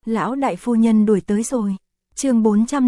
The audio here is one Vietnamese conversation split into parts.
Lão đại phu nhân đuổi tới rồi. Chương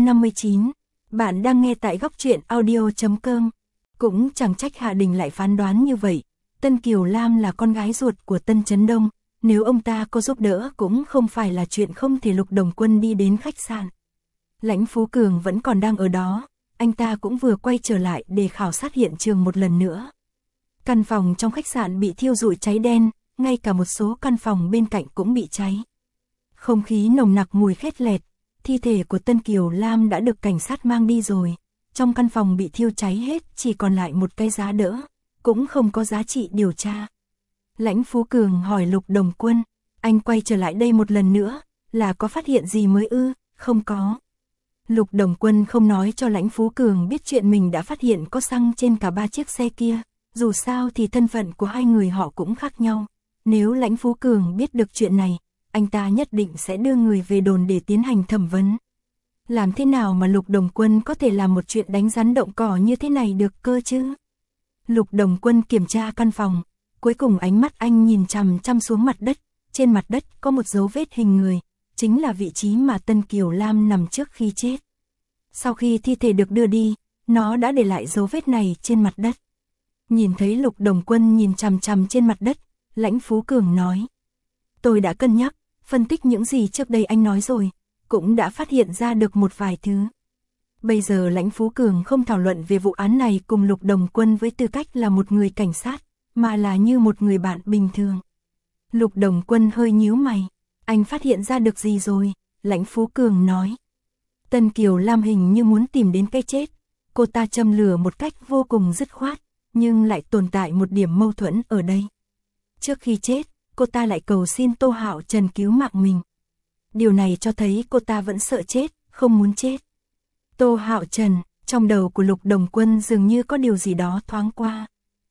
459. Bạn đang nghe tại góc truyện audio.com. Cũng chẳng trách Hạ Đình lại phán đoán như vậy. Tân Kiều Lam là con gái ruột của Tân Chấn Đông, nếu ông ta có giúp đỡ cũng không phải là chuyện không thể. Lục Đồng Quân đi đến khách sạn. Lãnh Phú Cường vẫn còn đang ở đó, anh ta cũng vừa quay trở lại để khảo sát hiện trường một lần nữa. Căn phòng trong khách sạn bị thiêu rụi cháy đen, ngay cả một số căn phòng bên cạnh cũng bị cháy. Không khí nồng nặc mùi khét lẹt, thi thể của Tân Kiều Lam đã được cảnh sát mang đi rồi. Trong căn phòng bị thiêu cháy hết, chỉ còn lại một cái giá đỡ, cũng không có giá trị điều tra. Lãnh Phú Cường hỏi Lục Đồng Quân, anh quay trở lại đây một lần nữa, là có phát hiện gì mới ư? Không có. Lục Đồng Quân không nói cho Lãnh Phú Cường biết chuyện mình đã phát hiện có xăng trên cả 3 chiếc xe kia, dù sao thì thân phận của hai người họ cũng khác nhau. Nếu Lãnh Phú Cường biết được chuyện này, anh ta nhất định sẽ đưa người về đồn để tiến hành thẩm vấn. Làm thế nào mà Lục Đồng Quân có thể làm một chuyện đánh rắn động cỏ như thế này được cơ chứ? Lục Đồng Quân kiểm tra căn phòng, cuối cùng ánh mắt anh nhìn chằm chằm xuống mặt đất. Trên mặt đất có một dấu vết hình người, chính là vị trí mà Tân Kiều Lam nằm trước khi chết. Sau khi thi thể được đưa đi, nó đã để lại dấu vết này trên mặt đất. Nhìn thấy Lục Đồng Quân nhìn chằm chằm trên mặt đất, Lãnh Phú Cường nói: tôi đã cân nhắc, phân tích những gì trước đây anh nói rồi, cũng đã phát hiện ra được một vài thứ. Bây giờ Lãnh Phú Cường không thảo luận về vụ án này cùng Lục Đồng Quân với tư cách là một người cảnh sát, mà là như một người bạn bình thường. Lục Đồng Quân hơi nhíu mày, anh phát hiện ra được gì rồi? Lãnh Phú Cường nói: Tân Kiều Lam hình như muốn tìm đến cái chết, cô ta châm lửa một cách vô cùng dứt khoát, nhưng lại tồn tại một điểm mâu thuẫn ở đây. Trước khi chết, cô ta lại cầu xin Tô Hạo Trần cứu mạng mình. Điều này cho thấy cô ta vẫn sợ chết, không muốn chết. Tô Hạo Trần, trong đầu của Lục Đồng Quân dường như có điều gì đó thoáng qua.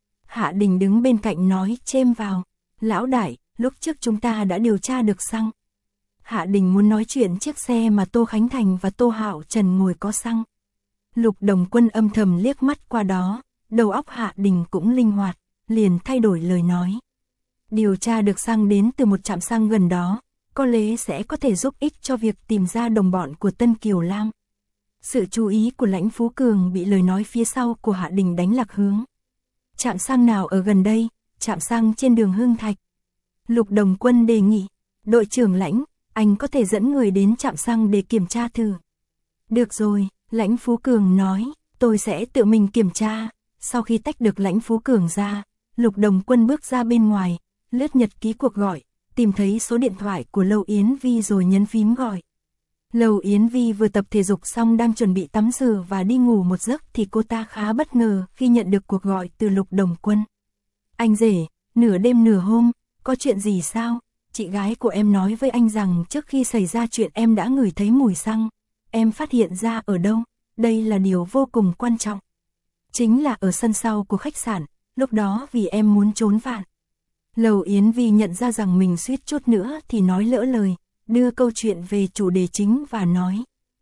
Hạ Đình đứng bên cạnh nói chêm vào: lão đại, lúc trước chúng ta đã điều tra được xăng. Hạ Đình muốn nói chuyện chiếc xe mà Tô Khánh Thành và Tô Hạo Trần ngồi có xăng. Lục Đồng Quân âm thầm liếc mắt qua đó, đầu óc Hạ Đình cũng linh hoạt, liền thay đổi lời nói. Điều tra được xăng đến từ một trạm xăng gần đó, có lẽ sẽ có thể giúp ích cho việc tìm ra đồng bọn của Tân Kiều Lam. Sự chú ý của Lãnh Phú Cường bị lời nói phía sau của Hạ Đình đánh lạc hướng. Trạm xăng nào ở gần đây? Trạm xăng trên đường Hưng Thạch. Lục Đồng Quân đề nghị: đội trưởng Lãnh, anh có thể dẫn người đến trạm xăng để kiểm tra thử. Được rồi, Lãnh Phú Cường nói, tôi sẽ tự mình kiểm tra. Sau khi tách được Lãnh Phú Cường ra, Lục Đồng Quân bước ra bên ngoài, lướt nhật ký cuộc gọi, tìm thấy số điện thoại của Lâu Yến Vi rồi nhấn phím gọi. Lâu Yến Vi vừa tập thể dục xong đang chuẩn bị tắm rửa và đi ngủ một giấc thì cô ta khá bất ngờ khi nhận được cuộc gọi từ Lục Đồng Quân. Anh rể, nửa đêm nửa hôm, có chuyện gì sao? Chị gái của em nói với anh rằng trước khi xảy ra chuyện em đã ngửi thấy mùi xăng. Em phát hiện ra ở đâu? Đây là điều vô cùng quan trọng. Chính là ở sân sau của khách sạn, lúc đó vì em muốn trốn vạn. Lầu Yến Vi nhận ra rằng mình suýt chút nữa thì nói lỡ lời, đưa câu chuyện về chủ đề chính và nói: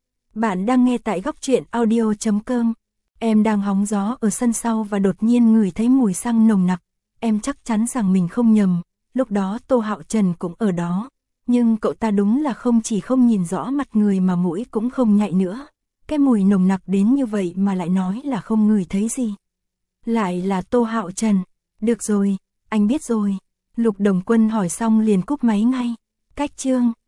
bạn đang nghe tại góc truyện audio.com. Em đang hóng gió ở sân sau và đột nhiên ngửi thấy mùi xăng nồng nặc. Em chắc chắn rằng mình không nhầm, lúc đó Tô Hạo Trần cũng ở đó. Nhưng cậu ta đúng là không chỉ không nhìn rõ mặt người mà mũi cũng không nhạy nữa. Cái mùi nồng nặc đến như vậy mà lại nói là không ngửi thấy gì. Lại là Tô Hạo Trần. Được rồi, anh biết rồi. Lục Đồng Quân hỏi xong liền cúp máy ngay. Cách chương